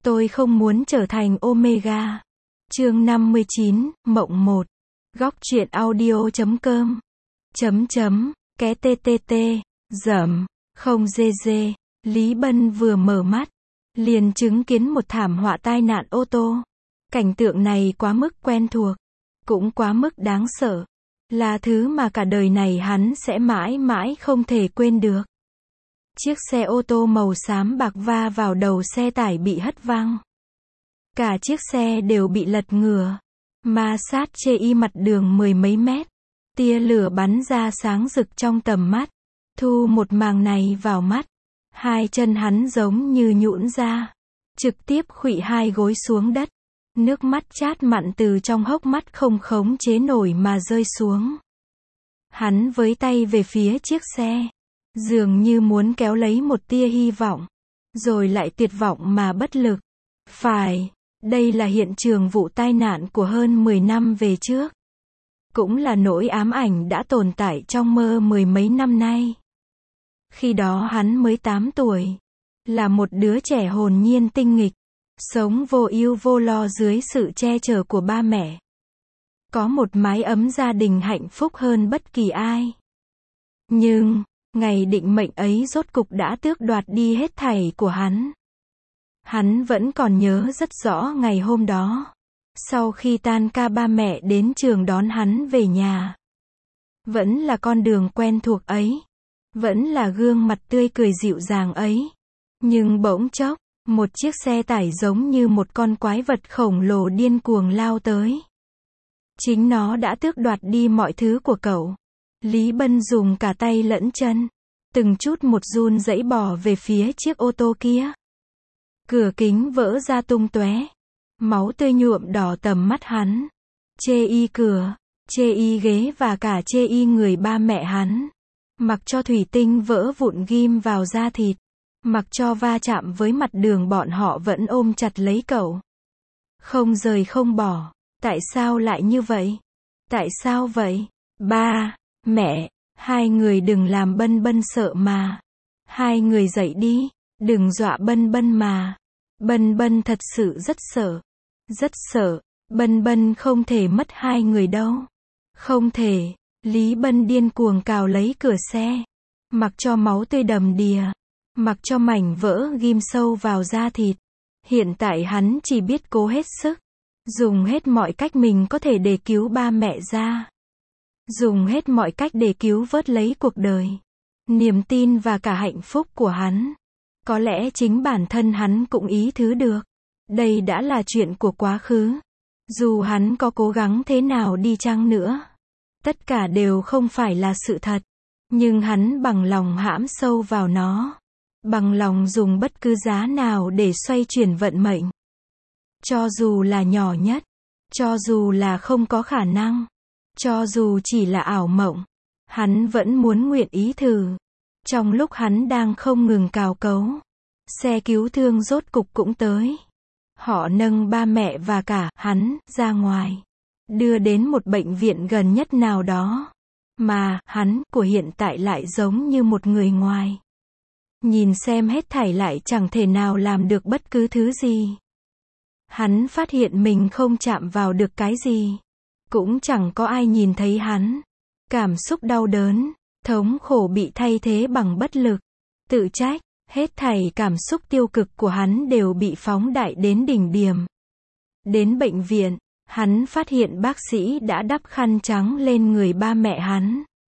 Tôi không muốn trở thành Omega. Chương 59, Mộng 1. Góc truyện audio.com. Ké TTT, dởm, không dê dê. Lý Bân vừa mở mắt, liền chứng kiến một thảm họa tai nạn ô tô. Cảnh tượng này quá mức quen thuộc, cũng quá mức đáng sợ. Là thứ mà cả đời này hắn sẽ mãi mãi không thể quên được. Chiếc xe ô tô màu xám bạc va vào đầu xe tải bị hất văng. Cả chiếc xe đều bị lật ngửa, ma sát chê y mặt đường mười mấy mét. Tia lửa bắn ra sáng rực trong tầm mắt. Thu một màng này vào mắt. Hai chân hắn giống như nhũn ra, trực tiếp khuỵu hai gối xuống đất. Nước mắt chát mặn từ trong hốc mắt không khống chế nổi mà rơi xuống. Hắn với tay về phía chiếc xe, dường như muốn kéo lấy một tia hy vọng, rồi lại tuyệt vọng mà bất lực. Phải, đây là hiện trường vụ tai nạn của hơn 10 năm về trước. Cũng là nỗi ám ảnh đã tồn tại trong mơ mười mấy năm nay. Khi đó hắn mới 8 tuổi, là một đứa trẻ hồn nhiên tinh nghịch, sống vô ưu vô lo dưới sự che chở của ba mẹ. Có một mái ấm gia đình hạnh phúc hơn bất kỳ ai. Nhưng, ngày định mệnh ấy rốt cục đã tước đoạt đi hết thảy của hắn. Hắn vẫn còn nhớ rất rõ ngày hôm đó. Sau khi tan ca ba mẹ đến trường đón hắn về nhà. Vẫn là con đường quen thuộc ấy. Vẫn là gương mặt tươi cười dịu dàng ấy. Nhưng bỗng chốc, một chiếc xe tải giống như một con quái vật khổng lồ điên cuồng lao tới. Chính nó đã tước đoạt đi mọi thứ của cậu. Lý Bân dùng cả tay lẫn chân, từng chút một run rẩy bò về phía chiếc ô tô kia. Cửa kính vỡ ra tung tóe. Máu tươi nhuộm đỏ tầm mắt hắn. Chê y cửa, chê y ghế và cả chê y người ba mẹ hắn. Mặc cho thủy tinh vỡ vụn ghim vào da thịt. Mặc cho va chạm với mặt đường bọn họ vẫn ôm chặt lấy cậu. Không rời không bỏ. Tại sao lại như vậy? Tại sao vậy? Ba, mẹ, hai người đừng làm Bân Bân sợ mà. Hai người dậy đi, đừng dọa Bân Bân mà. Bân Bân thật sự rất sợ. Rất sợ. Bân Bân không thể mất hai người đâu. Không thể. Lý Bân điên cuồng cào lấy cửa xe. Mặc cho máu tươi đầm đìa. Mặc cho mảnh vỡ ghim sâu vào da thịt. Hiện tại hắn chỉ biết cố hết sức. Dùng hết mọi cách mình có thể để cứu ba mẹ ra. Dùng hết mọi cách để cứu vớt lấy cuộc đời. Niềm tin và cả hạnh phúc của hắn. Có lẽ chính bản thân hắn cũng ý thứ được. Đây đã là chuyện của quá khứ. Dù hắn có cố gắng thế nào đi chăng nữa. Tất cả đều không phải là sự thật. Nhưng hắn bằng lòng hãm sâu vào nó. Bằng lòng dùng bất cứ giá nào để xoay chuyển vận mệnh. Cho dù là nhỏ nhất. Cho dù là không có khả năng. Cho dù chỉ là ảo mộng. Hắn vẫn muốn nguyện ý thử. Trong lúc hắn đang không ngừng cào cấu. Xe cứu thương rốt cục cũng tới. Họ nâng ba mẹ và cả hắn ra ngoài. Đưa đến một bệnh viện gần nhất nào đó. Mà hắn của hiện tại lại giống như một người ngoài. Nhìn xem hết thảy lại chẳng thể nào làm được bất cứ thứ gì. Hắn phát hiện mình không chạm vào được cái gì. Cũng chẳng có ai nhìn thấy hắn. Cảm xúc đau đớn, thống khổ bị thay thế bằng bất lực, tự trách. Hết thảy cảm xúc tiêu cực của hắn đều bị phóng đại đến đỉnh điểm. Đến bệnh viện, hắn phát hiện bác sĩ đã đắp khăn trắng lên người ba mẹ hắn.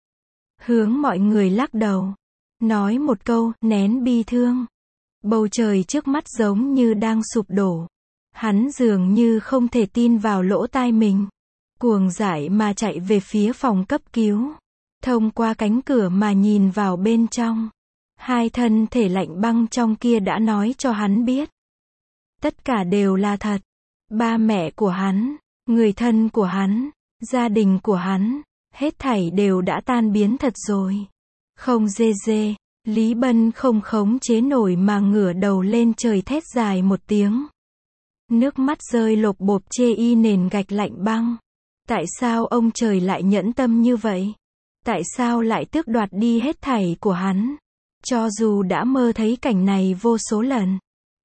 Hướng mọi người lắc đầu. Nói một câu, nén bi thương. Bầu trời trước mắt giống như đang sụp đổ. Hắn dường như không thể tin vào lỗ tai mình. Cuồng dại mà chạy về phía phòng cấp cứu. Thông qua cánh cửa mà nhìn vào bên trong. Hai thân thể lạnh băng trong kia đã nói cho hắn biết. Tất cả đều là thật. Ba mẹ của hắn, người thân của hắn, gia đình của hắn, hết thảy đều đã tan biến thật rồi. Không dê dê, Lý Bân không khống chế nổi mà ngửa đầu lên trời thét dài một tiếng. Nước mắt rơi lộp bộp chê y nền gạch lạnh băng. Tại sao ông trời lại nhẫn tâm như vậy? Tại sao lại tước đoạt đi hết thảy của hắn? Cho dù đã mơ thấy cảnh này vô số lần.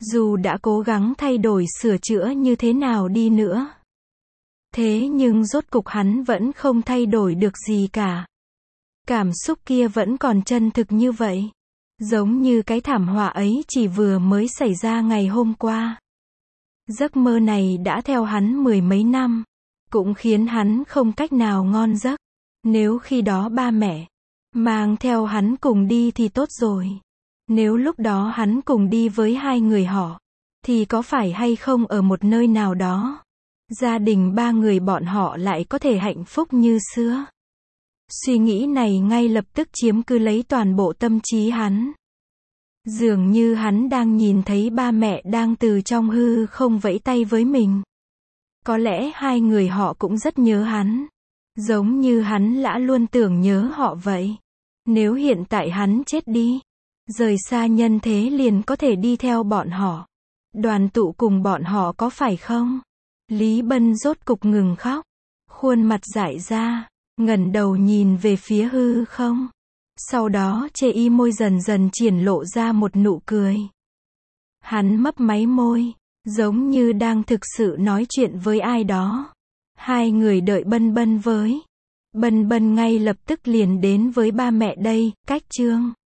Dù đã cố gắng thay đổi sửa chữa như thế nào đi nữa. Thế nhưng rốt cục hắn vẫn không thay đổi được gì cả. Cảm xúc kia vẫn còn chân thực như vậy. Giống như cái thảm họa ấy chỉ vừa mới xảy ra ngày hôm qua. Giấc mơ này đã theo hắn mười mấy năm. Cũng khiến hắn không cách nào ngon giấc. Nếu khi đó ba mẹ mang theo hắn cùng đi thì tốt rồi. Nếu lúc đó hắn cùng đi với hai người họ, thì có phải hay không ở một nơi nào đó, gia đình ba người bọn họ lại có thể hạnh phúc như xưa. Suy nghĩ này ngay lập tức chiếm cứ lấy toàn bộ tâm trí hắn. Dường như hắn đang nhìn thấy ba mẹ đang từ trong hư không vẫy tay với mình. Có lẽ hai người họ cũng rất nhớ hắn. Giống như hắn đã luôn tưởng nhớ họ vậy. Nếu hiện tại hắn chết đi, rời xa nhân thế liền có thể đi theo bọn họ. Đoàn tụ cùng bọn họ có phải không? Lý Bân rốt cục ngừng khóc. Khuôn mặt dại ra, ngẩng đầu nhìn về phía hư không. Sau đó chê y môi dần dần triển lộ ra một nụ cười. Hắn mấp máy môi, giống như đang thực sự nói chuyện với ai đó. Hai người đợi Bân Bân với. Bân Bân ngay lập tức liền đến với ba mẹ đây, cách chương.